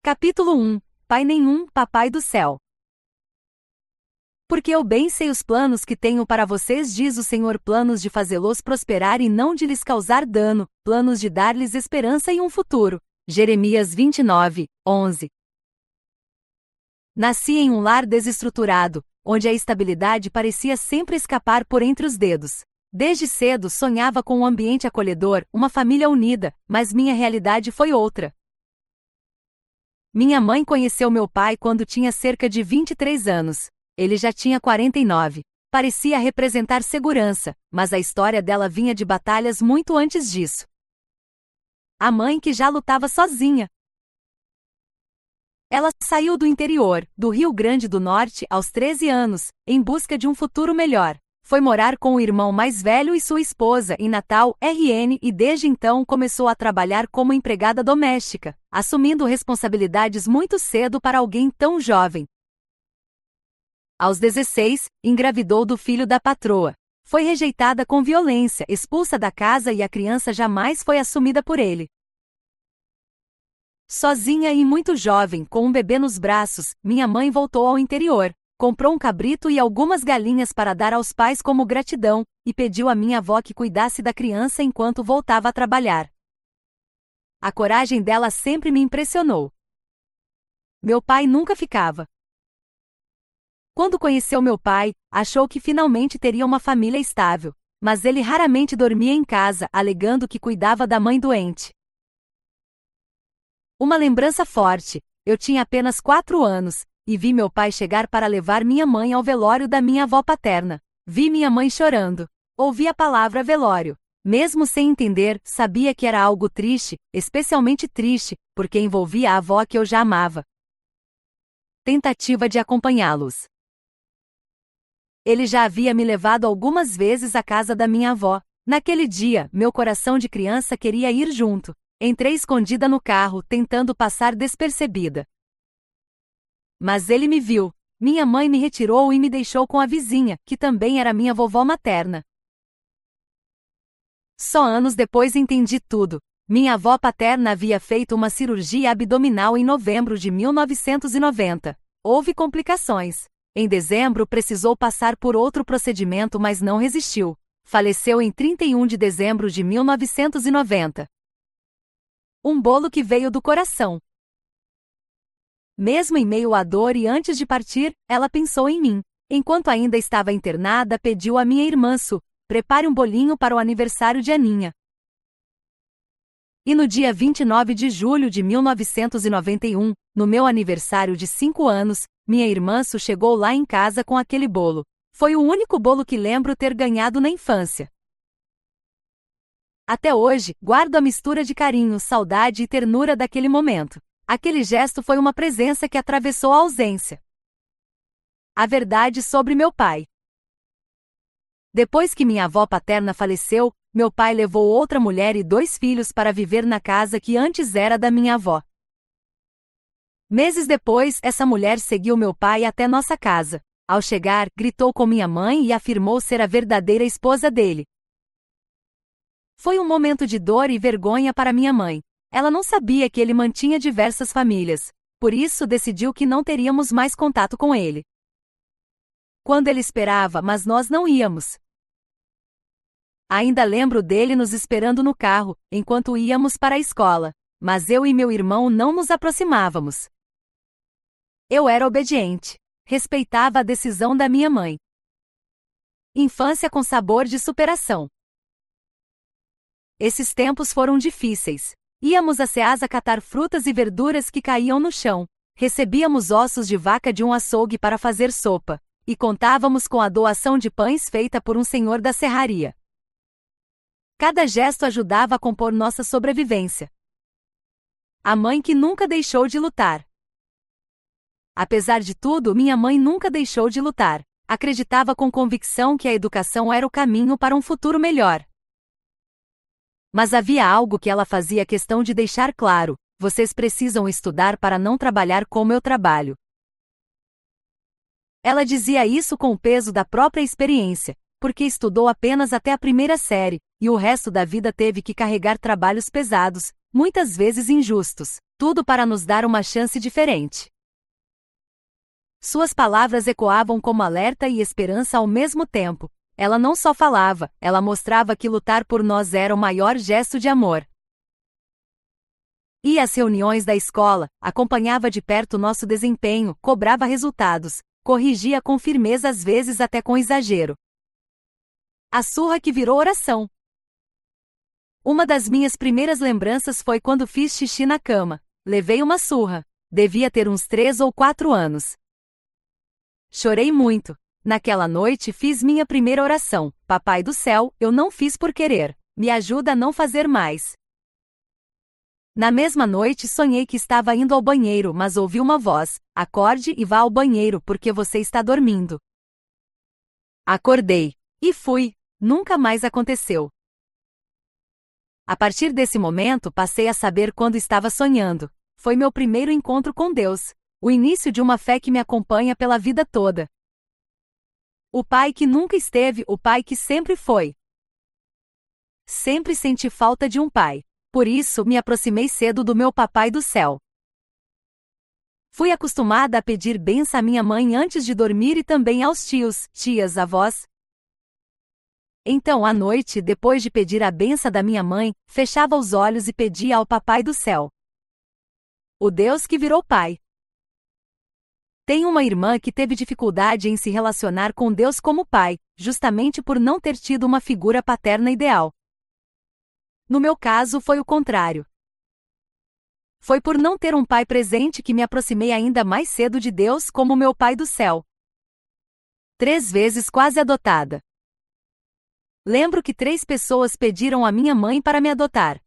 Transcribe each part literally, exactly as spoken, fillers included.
Capítulo um. Pai nenhum, Papai do céu. Porque eu bem sei os planos que tenho para vocês, diz o Senhor, planos de fazê-los prosperar e não de lhes causar dano, planos de dar-lhes esperança e um futuro. Jeremias vinte e nove, onze. Nasci em um lar desestruturado, onde a estabilidade parecia sempre escapar por entre os dedos. Desde cedo sonhava com um ambiente acolhedor, uma família unida, mas minha realidade foi outra. Minha mãe conheceu meu pai quando tinha cerca de vinte e três anos. Ele já tinha quarenta e nove. Parecia representar segurança, mas a história dela vinha de batalhas muito antes disso. A mãe que já lutava sozinha. Ela saiu do interior, do Rio Grande do Norte, aos treze anos, em busca de um futuro melhor. Foi morar com o irmão mais velho e sua esposa em Natal, R N, e desde então começou a trabalhar como empregada doméstica, assumindo responsabilidades muito cedo para alguém tão jovem. Aos dezesseis, engravidou do filho da patroa. Foi rejeitada com violência, expulsa da casa e a criança jamais foi assumida por ele. Sozinha e muito jovem, com um bebê nos braços, minha mãe voltou ao interior. Comprou um cabrito e algumas galinhas para dar aos pais como gratidão, e pediu à minha avó que cuidasse da criança enquanto voltava a trabalhar. A coragem dela sempre me impressionou. Meu pai nunca ficava. Quando conheceu meu pai, achou que finalmente teria uma família estável, mas ele raramente dormia em casa, alegando que cuidava da mãe doente. Uma lembrança forte: eu tinha apenas quatro anos, e vi meu pai chegar para levar minha mãe ao velório da minha avó paterna. Vi minha mãe chorando. Ouvi a palavra velório. Mesmo sem entender, sabia que era algo triste, especialmente triste, porque envolvia a avó que eu já amava. Tentativa de acompanhá-los. Ele já havia me levado algumas vezes à casa da minha avó. Naquele dia, meu coração de criança queria ir junto. Entrei escondida no carro, tentando passar despercebida. Mas ele me viu. Minha mãe me retirou e me deixou com a vizinha, que também era minha vovó materna. Só anos depois entendi tudo. Minha avó paterna havia feito uma cirurgia abdominal em novembro de mil novecentos e noventa. Houve complicações. Em dezembro precisou passar por outro procedimento, mas não resistiu. Faleceu em trinta e um de dezembro de mil novecentos e noventa. Um bolo que veio do coração. Mesmo em meio à dor e antes de partir, ela pensou em mim. Enquanto ainda estava internada, pediu à minha irmã Su: prepare um bolinho para o aniversário de Aninha. E no dia vinte e nove de julho de mil novecentos e noventa e um, no meu aniversário de cinco anos, minha irmã Su chegou lá em casa com aquele bolo. Foi o único bolo que lembro ter ganhado na infância. Até hoje, guardo a mistura de carinho, saudade e ternura daquele momento. Aquele gesto foi uma presença que atravessou a ausência. A verdade sobre meu pai. Depois que minha avó paterna faleceu, meu pai levou outra mulher e dois filhos para viver na casa que antes era da minha avó. Meses depois, essa mulher seguiu meu pai até nossa casa. Ao chegar, gritou com minha mãe e afirmou ser a verdadeira esposa dele. Foi um momento de dor e vergonha para minha mãe. Ela não sabia que ele mantinha diversas famílias, por isso decidiu que não teríamos mais contato com ele. Quando ele esperava, mas nós não íamos. Ainda lembro dele nos esperando no carro, enquanto íamos para a escola, mas eu e meu irmão não nos aproximávamos. Eu era obediente. Respeitava a decisão da minha mãe. Infância com sabor de superação. Esses tempos foram difíceis. Íamos a Ceasa catar frutas e verduras que caíam no chão. Recebíamos ossos de vaca de um açougue para fazer sopa. E contávamos com a doação de pães feita por um senhor da serraria. Cada gesto ajudava a compor nossa sobrevivência. A mãe que nunca deixou de lutar. Apesar de tudo, minha mãe nunca deixou de lutar. Acreditava com convicção que a educação era o caminho para um futuro melhor. Mas havia algo que ela fazia questão de deixar claro: vocês precisam estudar para não trabalhar como eu trabalho. Ela dizia isso com o peso da própria experiência, porque estudou apenas até a primeira série, e o resto da vida teve que carregar trabalhos pesados, muitas vezes injustos. tudo para nos dar uma chance diferente. Suas palavras ecoavam como alerta e esperança ao mesmo tempo. Ela não só falava, ela mostrava que lutar por nós era o maior gesto de amor. Ia às reuniões da escola, acompanhava de perto nosso desempenho, cobrava resultados, corrigia com firmeza às vezes até com exagero. A surra que virou oração. Uma das minhas primeiras lembranças foi quando fiz xixi na cama. Levei uma surra. Devia ter uns três ou quatro anos. Chorei muito. Naquela noite fiz minha primeira oração. Papai do céu, eu não fiz por querer. Me ajuda a não fazer mais. Na mesma noite sonhei que estava indo ao banheiro, mas ouvi uma voz: acorde e vá ao banheiro porque você está dormindo. Acordei. E fui. Nunca mais aconteceu. A partir desse momento passei a saber quando estava sonhando. Foi meu primeiro encontro com Deus. O início de uma fé que me acompanha pela vida toda. O pai que nunca esteve, o pai que sempre foi. Sempre senti falta de um pai. Por isso, me aproximei cedo do meu papai do céu. Fui acostumada a pedir bênção à minha mãe antes de dormir e também aos tios, tias, avós. Então, à noite, depois de pedir a bênção da minha mãe, fechava os olhos e pedia ao papai do céu. O Deus que virou pai. Tenho uma irmã que teve dificuldade em se relacionar com Deus como pai, justamente por não ter tido uma figura paterna ideal. No meu caso foi o contrário. Foi por não ter um pai presente que me aproximei ainda mais cedo de Deus como meu pai do céu. Três vezes quase adotada. Lembro que três pessoas pediram a minha mãe para me adotar.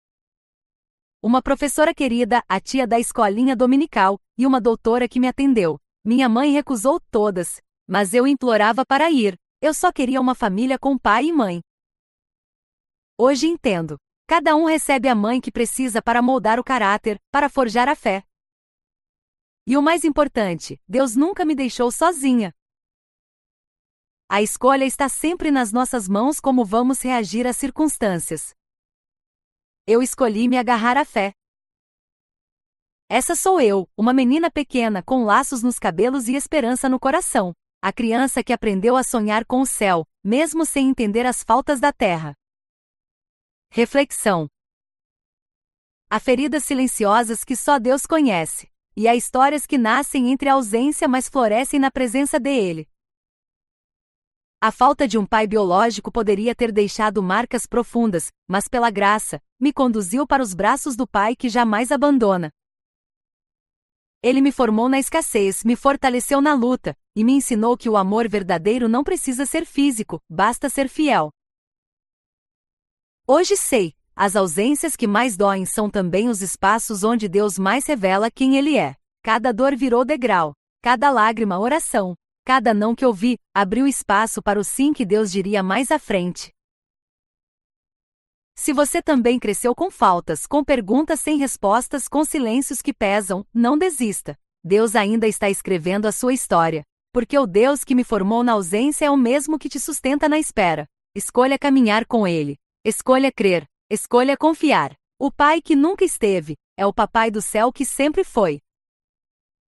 Uma professora querida, a tia da escolinha dominical, e uma doutora que me atendeu. Minha mãe recusou todas, mas eu implorava para ir. Eu só queria uma família com pai e mãe. Hoje entendo. Cada um recebe a mãe que precisa para moldar o caráter, para forjar a fé. E o mais importante, Deus nunca me deixou sozinha. A escolha está sempre nas nossas mãos como vamos reagir às circunstâncias. Eu escolhi me agarrar à fé. Essa sou eu, uma menina pequena com laços nos cabelos e esperança no coração. A criança que aprendeu a sonhar com o céu, mesmo sem entender as faltas da terra. Reflexão. Há feridas silenciosas que só Deus conhece, e há histórias que nascem entre a ausência mas florescem na presença dele. A falta de um pai biológico poderia ter deixado marcas profundas, mas pela graça, me conduziu para os braços do pai que jamais abandona. Ele me formou na escassez, me fortaleceu na luta, e me ensinou que o amor verdadeiro não precisa ser físico, basta ser fiel. Hoje sei, as ausências que mais doem são também os espaços onde Deus mais revela quem Ele é. Cada dor virou degrau, cada lágrima oração, cada não que ouvi, abriu espaço para o sim que Deus diria mais à frente. Se você também cresceu com faltas, com perguntas sem respostas, com silêncios que pesam, não desista. Deus ainda está escrevendo a sua história. Porque o Deus que me formou na ausência é o mesmo que te sustenta na espera. Escolha caminhar com Ele. Escolha crer. Escolha confiar. O Pai que nunca esteve, é o Papai do céu que sempre foi.